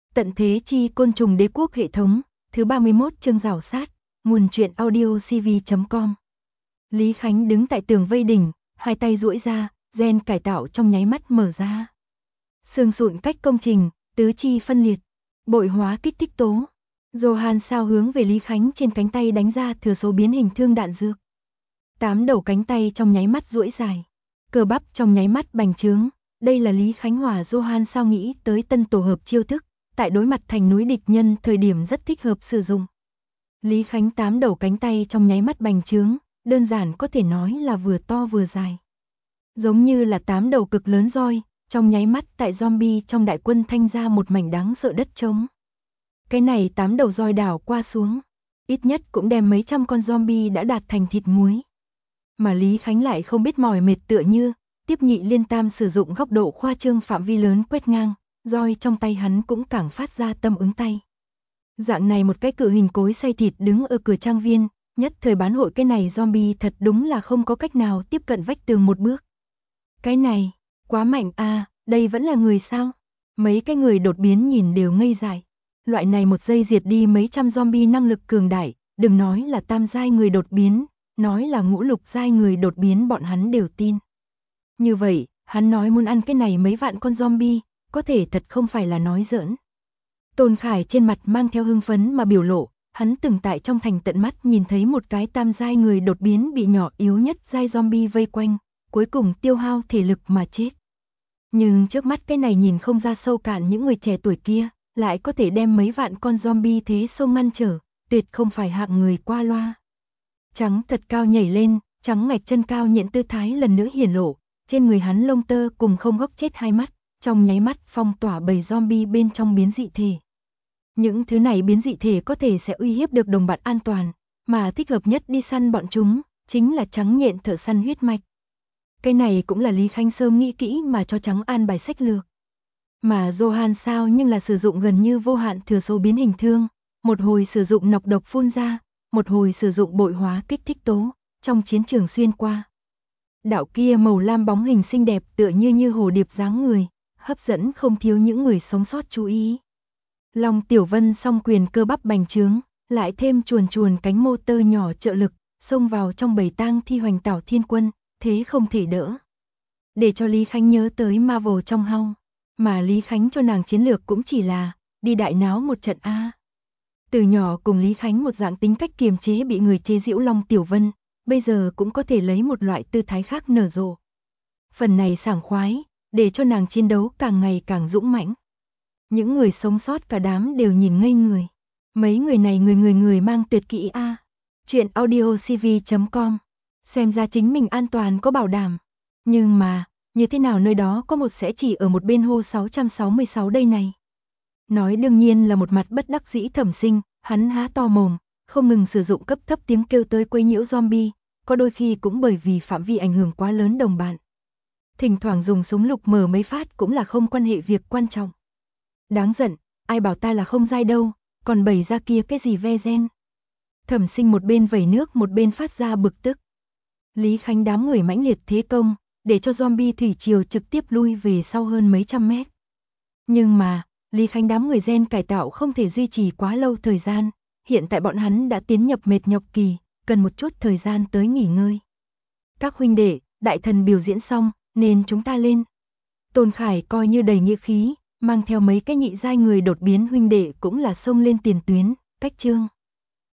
Tận thế chi côn trùng đế quốc hệ thống, thứ 31 chương rào sát, nguồn truyện audio cv.com. Lý Khánh đứng tại tường vây đỉnh, hai tay duỗi ra, gen cải tạo trong nháy mắt mở ra. Xương sụn cách công trình, tứ chi phân liệt, bội hóa kích thích tố. Johan sao hướng về Lý Khánh trên cánh tay đánh ra thừa số biến hình thương đạn dược. 8 đầu cánh tay trong nháy mắt duỗi dài, cơ bắp trong nháy mắt bành trướng. Đây là Lý Khánh hòa Johan sao nghĩ tới tân tổ hợp chiêu thức, tại đối mặt thành núi địch nhân thời điểm rất thích hợp sử dụng. Lý Khánh 8 đầu cánh tay trong nháy mắt bành trướng, đơn giản có thể nói là vừa to vừa dài. Giống như là 8 đầu cực lớn roi, trong nháy mắt tại zombie trong đại quân thanh ra một mảnh đáng sợ đất trống. Cái này 8 đầu roi đảo qua xuống, ít nhất cũng đem mấy trăm con zombie đã đạt thành thịt muối. Mà Lý Khánh lại không biết mỏi mệt tựa như, tiếp nhị liên tam sử dụng góc độ khoa trương phạm vi lớn quét ngang, roi trong tay hắn cũng càng phát ra tâm ứng tay. Dạng này một cái cự hình cối xay thịt đứng ở cửa trang viên, nhất thời bán hội cái này zombie thật đúng là không có cách nào tiếp cận vách tường một bước. Cái này, quá mạnh a, đây vẫn là người sao? Mấy cái người đột biến nhìn đều ngây dại. Loại này một giây diệt đi mấy trăm zombie năng lực cường đại, đừng nói là tam giai người đột biến, nói là ngũ lục giai người đột biến bọn hắn đều tin. Như vậy, hắn nói muốn ăn cái này mấy vạn con zombie, có thể thật không phải là nói giỡn. Tôn Khải trên mặt mang theo hưng phấn mà biểu lộ, hắn từng tại trong thành tận mắt nhìn thấy một cái tam giai người đột biến bị nhỏ yếu nhất giai zombie vây quanh, cuối cùng tiêu hao thể lực mà chết. Nhưng trước mắt cái này nhìn không ra sâu cạn những người trẻ tuổi kia, lại có thể đem mấy vạn con zombie thế sông ngăn trở, tuyệt không phải hạng người qua loa. Trắng thật cao nhảy lên, trắng ngạch chân cao nhện tư thái lần nữa hiển lộ, trên người hắn lông tơ cùng không góc chết hai mắt, trong nháy mắt phong tỏa bầy zombie bên trong biến dị thể. Những thứ này biến dị thể có thể sẽ uy hiếp được đồng bạn an toàn, mà thích hợp nhất đi săn bọn chúng, chính là trắng nhện thợ săn huyết mạch. Cái này cũng là Lý Khánh sớm nghĩ kỹ mà cho trắng an bài sách lược. Mà Johan sao nhưng là sử dụng gần như vô hạn thừa số biến hình thương, một hồi sử dụng nọc độc phun ra, một hồi sử dụng bội hóa kích thích tố, trong chiến trường xuyên qua. Đạo kia màu lam bóng hình xinh đẹp tựa như hồ điệp dáng người, hấp dẫn không thiếu những người sống sót chú ý. Long Tiểu Vân song quyền cơ bắp bành trướng, lại thêm chuồn cánh mô tơ nhỏ trợ lực, xông vào trong bầy tang thi hoành tảo thiên quân, thế không thể đỡ. Để cho Lý Khánh nhớ tới Marvel trong hau, mà Lý Khánh cho nàng chiến lược cũng chỉ là đi đại náo một trận a. Từ nhỏ cùng Lý Khánh một dạng tính cách kiềm chế bị người chế giễu Long Tiểu Vân, bây giờ cũng có thể lấy một loại tư thái khác nở rộ. Phần này sảng khoái, để cho nàng chiến đấu càng ngày càng dũng mãnh. Những người sống sót cả đám đều nhìn ngây người. Mấy người này người mang tuyệt kỹ a. Chuyện audio cv.com. Xem ra chính mình an toàn có bảo đảm. Nhưng mà, như thế nào nơi đó có một sẽ chỉ ở một bên hô 666 đây này. Nói đương nhiên là một mặt bất đắc dĩ Thẩm Sinh, hắn há to mồm, không ngừng sử dụng cấp thấp tiếng kêu tới quấy nhiễu zombie, có đôi khi cũng bởi vì phạm vi ảnh hưởng quá lớn đồng bạn. Thỉnh thoảng dùng súng lục mở mấy phát cũng là không quan hệ việc quan trọng. Đáng giận, ai bảo ta là không dai đâu, còn bày ra kia cái gì ve gen. Thẩm Sinh một bên vẩy nước một bên phát ra bực tức. Lý Khánh đám người mãnh liệt thế công, để cho zombie thủy triều trực tiếp lui về sau hơn mấy trăm mét. Nhưng mà, Lý Khánh đám người gen cải tạo không thể duy trì quá lâu thời gian, hiện tại bọn hắn đã tiến nhập mệt nhọc kỳ, cần một chút thời gian tới nghỉ ngơi. Các huynh đệ, đại thần biểu diễn xong, nên chúng ta lên. Tôn Khải coi như đầy nghĩa khí, mang theo mấy cái nhị giai người đột biến huynh đệ cũng là xông lên tiền tuyến, cách chương.